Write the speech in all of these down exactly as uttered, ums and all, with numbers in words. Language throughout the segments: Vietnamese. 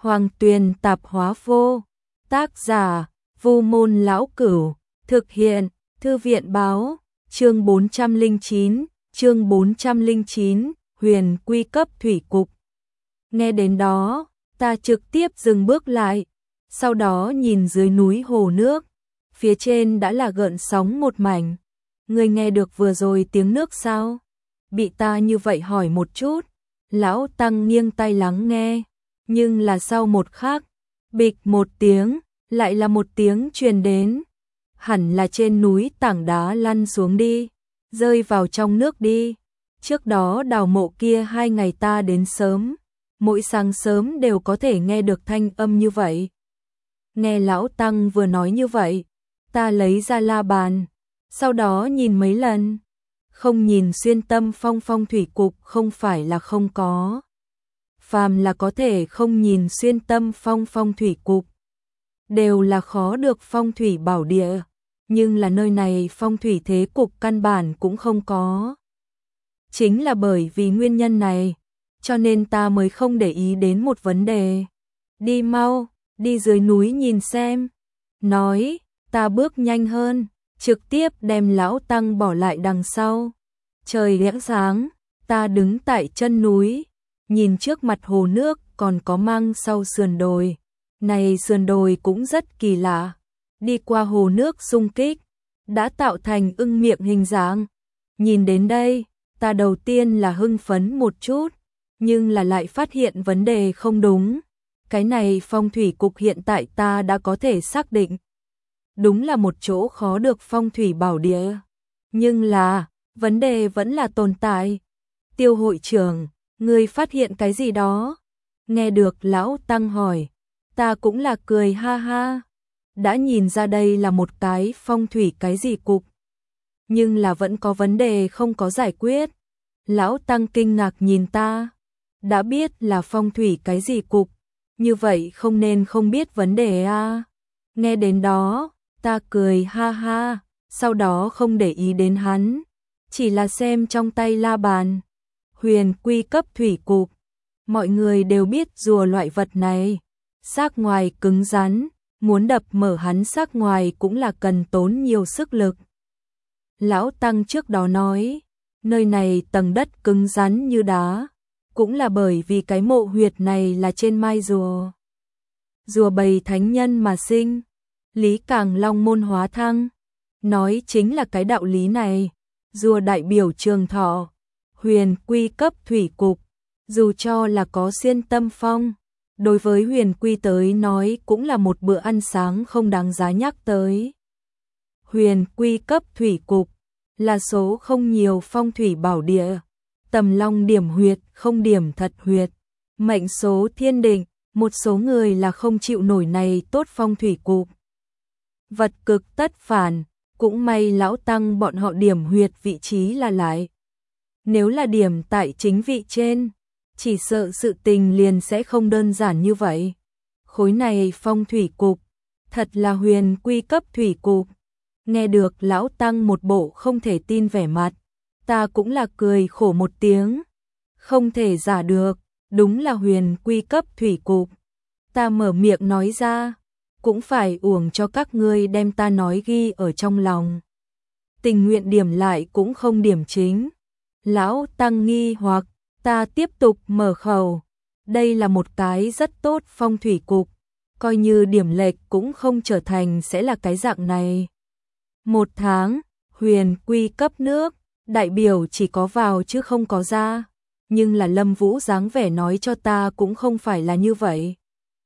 Hoàng Tuyền Tạp Hóa Vô. Tác giả: Vu Môn Lão Cửu. Thực hiện: Thư viện báo. Chương bốn trăm lẻ chín, chương bốn trăm lẻ chín, Huyền Quy cấp thủy cục. Nghe đến đó, ta trực tiếp dừng bước lại, sau đó nhìn dưới núi hồ nước, phía trên đã là gợn sóng một mảnh. Người nghe được vừa rồi tiếng nước sao? Bị ta như vậy hỏi một chút, lão tăng nghiêng tai lắng nghe, nhưng là sau một khắc, bịch một tiếng, lại là một tiếng truyền đến. Hẳn là trên núi tảng đá lăn xuống đi, rơi vào trong nước đi. Trước đó đào mộ kia hai ngày ta đến sớm, mỗi sáng sớm đều có thể nghe được thanh âm như vậy. Nghe lão tăng vừa nói như vậy, ta lấy ra la bàn, sau đó nhìn mấy lần. Không nhìn xuyên tâm phong phong thủy cục không phải là không có. Phàm là có thể không nhìn xuyên tâm phong phong thủy cục, đều là khó được phong thủy bảo địa, nhưng là nơi này phong thủy thế cục căn bản cũng không có. Chính là bởi vì nguyên nhân này, cho nên ta mới không để ý đến một vấn đề. Đi mau, đi dưới núi nhìn xem. Nói, ta bước nhanh hơn, trực tiếp đem lão tăng bỏ lại đằng sau. Trời lẽ sáng, ta đứng tại chân núi, nhìn trước mặt hồ nước còn có mang sau sườn đồi. Này sườn đồi cũng rất kỳ lạ, đi qua hồ nước xung kích, đã tạo thành ưng miệng hình dáng. Nhìn đến đây, ta đầu tiên là hưng phấn một chút, nhưng là lại phát hiện vấn đề không đúng. Cái này phong thủy cục hiện tại ta đã có thể xác định, đúng là một chỗ khó được phong thủy bảo địa. Nhưng là, vấn đề vẫn là tồn tại. Tiêu hội trưởng, ngươi phát hiện cái gì đó? Nghe được lão tăng hỏi, ta cũng là cười ha ha. Đã nhìn ra đây là một cái phong thủy cái gì cục, nhưng là vẫn có vấn đề không có giải quyết. Lão tăng kinh ngạc nhìn ta, đã biết là phong thủy cái gì cục, như vậy không nên không biết vấn đề à. Nghe đến đó, ta cười ha ha, sau đó không để ý đến hắn, chỉ là xem trong tay la bàn. Huyền quy cấp thủy cục, mọi người đều biết rùa loại vật này, xác ngoài cứng rắn, muốn đập mở hắn xác ngoài cũng là cần tốn nhiều sức lực. Lão tăng trước đó nói, nơi này tầng đất cứng rắn như đá, cũng là bởi vì cái mộ huyệt này là trên mai rùa. Rùa bầy thánh nhân mà sinh, lý càng long môn hóa thăng, nói chính là cái đạo lý này. Rùa đại biểu trường thọ, huyền quy cấp thủy cục, dù cho là có xuyên tâm phong, đối với huyền quy tới nói cũng là một bữa ăn sáng không đáng giá nhắc tới. Huyền quy cấp thủy cục là số không nhiều phong thủy bảo địa, tầm long điểm huyệt không điểm thật huyệt, mệnh số thiên định, một số người là không chịu nổi này tốt phong thủy cục. Vật cực tất phản, cũng may lão tăng bọn họ điểm huyệt vị trí là lại. Nếu là điểm tại chính vị trên, chỉ sợ sự tình liền sẽ không đơn giản như vậy. Khối này phong thủy cục, thật là huyền quy cấp thủy cục. Nghe được lão tăng một bộ không thể tin vẻ mặt, ta cũng là cười khổ một tiếng. Không thể giả được, đúng là huyền quy cấp thủy cục. Ta mở miệng nói ra, cũng phải uổng cho các ngươi đem ta nói ghi ở trong lòng. Tình nguyện điểm lại cũng không điểm chính. Lão tăng nghi hoặc, ta tiếp tục mở khẩu. Đây là một cái rất tốt phong thủy cục, coi như điểm lệch cũng không trở thành sẽ là cái dạng này. Một tháng, huyền quy cấp nước, đại biểu chỉ có vào chứ không có ra. Nhưng là Lâm Vũ dáng vẻ nói cho ta cũng không phải là như vậy.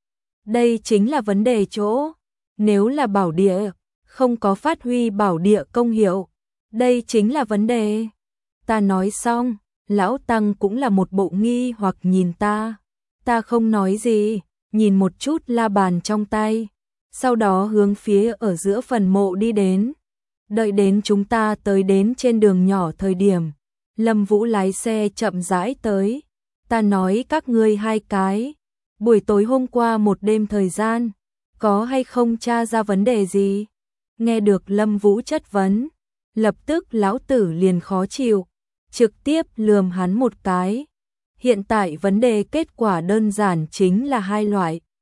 Đây chính là vấn đề chỗ. Nếu là bảo địa, không có phát huy bảo địa công hiệu, đây chính là vấn đề. Ta nói xong, lão tăng cũng là một bộ nghi hoặc nhìn ta. Ta không nói gì, nhìn một chút la bàn trong tay, sau đó hướng phía ở giữa phần mộ đi đến. Đợi đến chúng ta tới đến trên đường nhỏ thời điểm, Lâm Vũ lái xe chậm rãi tới. Ta nói các ngươi hai cái, buổi tối hôm qua một đêm thời gian, có hay không tra ra vấn đề gì? Nghe được Lâm Vũ chất vấn, lập tức lão tử liền khó chịu, trực tiếp lườm hắn một cái. Hiện tại vấn đề kết quả đơn giản chính là hai loại,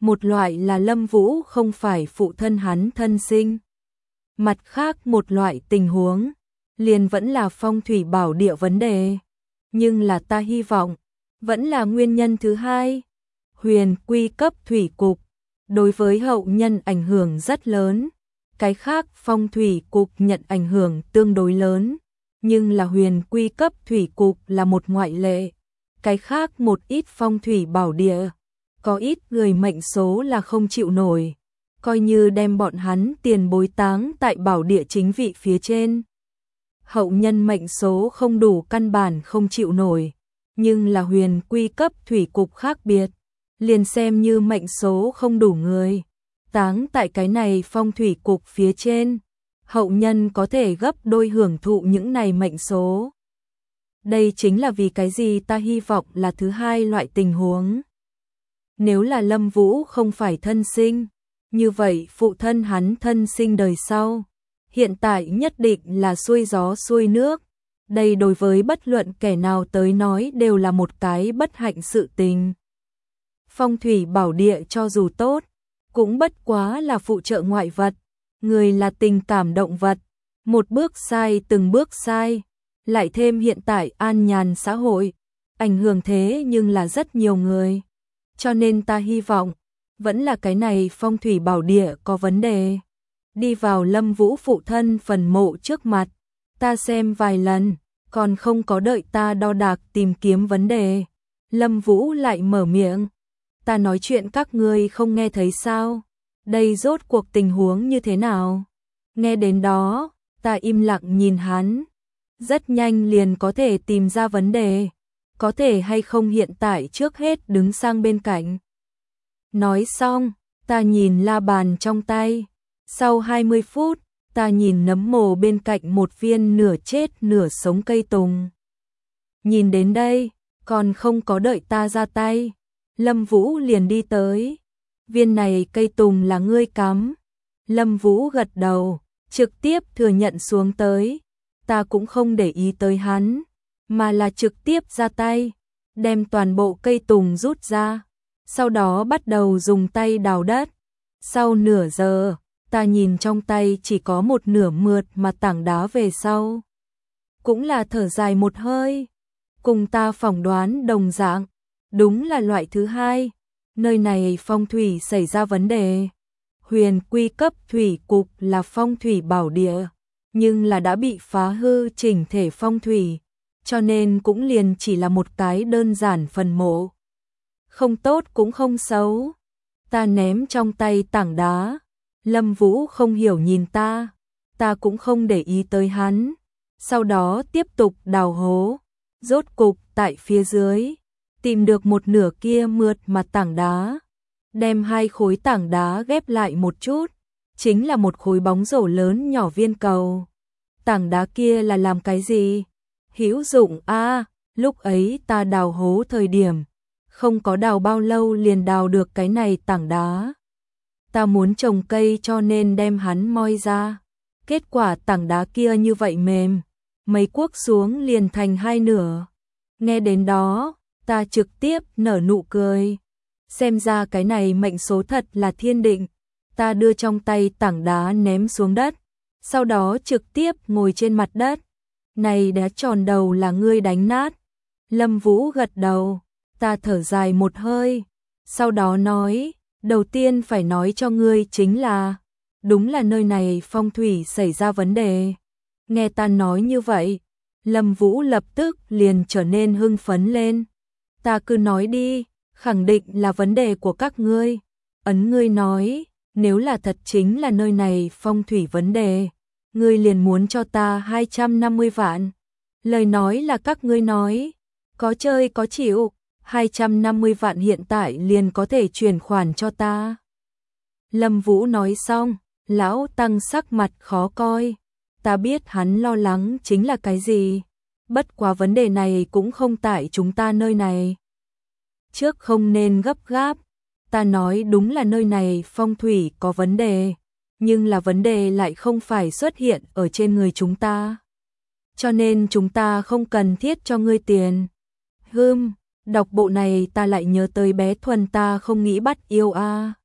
Một loại là Lâm Vũ không phải phụ thân hắn thân sinh. Mặt khác một loại tình huống, liền vẫn là phong thủy bảo địa vấn đề. Nhưng là ta hy vọng, vẫn là nguyên nhân thứ hai. Huyền quy cấp thủy cục, đối với hậu nhân ảnh hưởng rất lớn. Cái khác phong thủy cục nhận ảnh hưởng tương đối lớn, nhưng là huyền quy cấp thủy cục là một ngoại lệ. Cái khác một ít phong thủy bảo địa, có ít người mệnh số là không chịu nổi, coi như đem bọn hắn tiền bối táng tại bảo địa chính vị phía trên. Hậu nhân mệnh số không đủ căn bản không chịu nổi, nhưng là huyền quy cấp thủy cục khác biệt, liền xem như mệnh số không đủ người, táng tại cái này phong thủy cục phía trên, hậu nhân có thể gấp đôi hưởng thụ những này mệnh số. Đây chính là vì cái gì ta hy vọng là thứ hai loại tình huống. Nếu là Lâm Vũ không phải thân sinh, như vậy phụ thân hắn thân sinh đời sau, hiện tại nhất định là xuôi gió xuôi nước. Đây đối với bất luận kẻ nào tới nói đều là một cái bất hạnh sự tình. Phong thủy bảo địa cho dù tốt, cũng bất quá là phụ trợ ngoại vật, người là tình cảm động vật, một bước sai từng bước sai, lại thêm hiện tại an nhàn xã hội, ảnh hưởng thế nhưng là rất nhiều người. Cho nên ta hy vọng, vẫn là cái này phong thủy bảo địa có vấn đề. Đi vào Lâm Vũ phụ thân phần mộ trước mặt, ta xem vài lần, còn không có đợi ta đo đạc tìm kiếm vấn đề. Lâm Vũ lại mở miệng, ta nói chuyện các ngươi không nghe thấy sao? Đây rốt cuộc tình huống như thế nào? Nghe đến đó, ta im lặng nhìn hắn, rất nhanh liền có thể tìm ra vấn đề, có thể hay không hiện tại trước hết đứng sang bên cạnh. Nói xong, ta nhìn la bàn trong tay, sau hai mươi phút, ta nhìn nấm mồ bên cạnh một viên nửa chết nửa sống cây tùng. Nhìn đến đây, còn không có đợi ta ra tay, Lâm Vũ liền đi tới. Viên này cây tùng là ngươi cắm. Lâm Vũ gật đầu, trực tiếp thừa nhận xuống tới. Ta cũng không để ý tới hắn, mà là trực tiếp ra tay, đem toàn bộ cây tùng rút ra, sau đó bắt đầu dùng tay đào đất. Sau nửa giờ, ta nhìn trong tay chỉ có một nửa mượt mà tảng đá về sau. Cũng là thở dài một hơi, cùng ta phỏng đoán đồng dạng, đúng là loại thứ hai, nơi này phong thủy xảy ra vấn đề. Huyền quy cấp thủy cục là phong thủy bảo địa, nhưng là đã bị phá hư chỉnh thể phong thủy, cho nên cũng liền chỉ là một cái đơn giản phần mộ. Không tốt cũng không xấu. Ta ném trong tay tảng đá, Lâm Vũ không hiểu nhìn ta, ta cũng không để ý tới hắn, sau đó tiếp tục đào hố, rốt cục tại phía dưới, tìm được một nửa kia mượt mà tảng đá, đem hai khối tảng đá ghép lại một chút, chính là một khối bóng rổ lớn nhỏ viên cầu. Tảng đá kia là làm cái gì? Hữu dụng a, à, lúc ấy ta đào hố thời điểm, không có đào bao lâu liền đào được cái này tảng đá. Ta muốn trồng cây cho nên đem hắn moi ra. Kết quả tảng đá kia như vậy mềm, mấy cuốc xuống liền thành hai nửa. Nghe đến đó, ta trực tiếp nở nụ cười. Xem ra cái này mệnh số thật là thiên định. Ta đưa trong tay tảng đá ném xuống đất, sau đó trực tiếp ngồi trên mặt đất. Này đá tròn đầu là ngươi đánh nát. Lâm Vũ gật đầu, ta thở dài một hơi, sau đó nói, đầu tiên phải nói cho ngươi chính là, đúng là nơi này phong thủy xảy ra vấn đề. Nghe ta nói như vậy, Lâm Vũ lập tức liền trở nên hưng phấn lên. Ta cứ nói đi, khẳng định là vấn đề của các ngươi. Ấn ngươi nói, nếu là thật chính là nơi này phong thủy vấn đề, ngươi liền muốn cho ta hai trăm năm mươi vạn. Lời nói là các ngươi nói, có chơi có chịu, hai trăm năm mươi vạn hiện tại liền có thể chuyển khoản cho ta. Lâm Vũ nói xong, lão tăng sắc mặt khó coi. Ta biết hắn lo lắng chính là cái gì, bất quá vấn đề này cũng không tại chúng ta nơi này. Trước không nên gấp gáp, ta nói đúng là nơi này phong thủy có vấn đề, nhưng là vấn đề lại không phải xuất hiện ở trên người chúng ta. Cho nên chúng ta không cần thiết cho ngươi tiền. Hừm, đọc bộ này ta lại nhớ tới bé Thuần ta không nghĩ bắt yêu a. À.